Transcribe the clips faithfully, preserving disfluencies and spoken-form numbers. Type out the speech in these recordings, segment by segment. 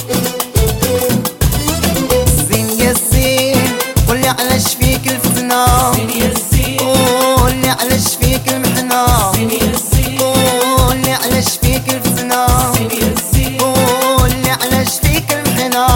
زين يا زين قولي علاش فيك الفتنة، زين يا زين قولي علاش فيك المحنة، زين يا زين قولي علاش فيك الفتنة، زين يا زين قولي علاش فيك المحنة.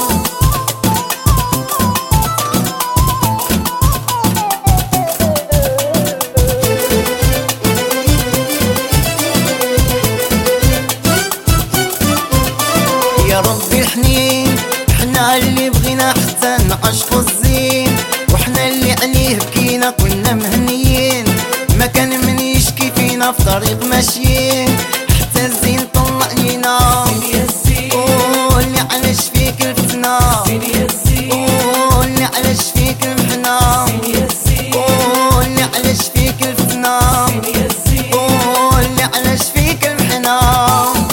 يا ربي الحنين حنا اللي بغينا حتى نعشقو الزين، وحنا اللي عليه بكينا كنا مهنيين، ما كان من يشكي فينا في طريق ماشيين، حتى الزين طلع لينا. زين يا زين قولي علاش فيك الفتنة، زين يا زين قولي علاش فيك المحنة، زين يا زين قولي علاش فيك الفتنة، زين يا زين قولي علاش فيك المحنة.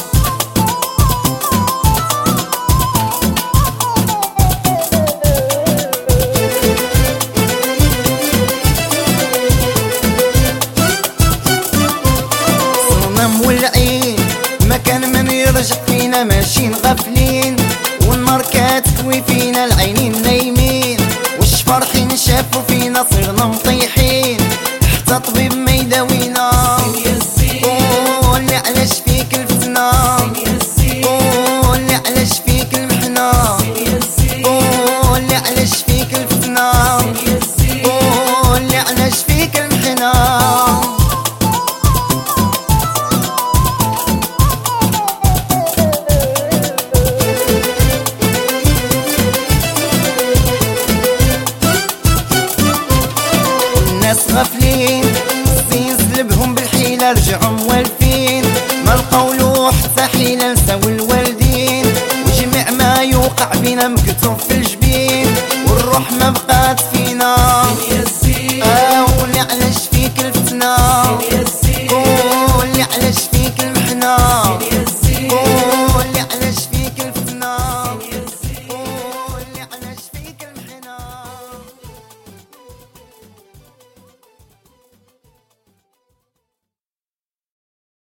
مولعين ما كان من يرجع فينا ماشيين غافلين، والنار كتكوي فينا العينين نايمين، واش فرحين شافوا فينا صرنا مطيحين، حتى طبيب ما يداوينا. زين يا زين قولي علاش فيك الفتنة، زين يا زين قولي علاش فيك المحنة، زين يا زين قولي علاش فيك الفتنة، زين يا زين قولي علاش فيك المحنة. الناس غافلين الزين زلبهم بالحيلة رجعوا موالفين، ما لقاولو حتى حيلة نساو الوالدين، وجميع ما يوقع بينا مكتوب في الجبين.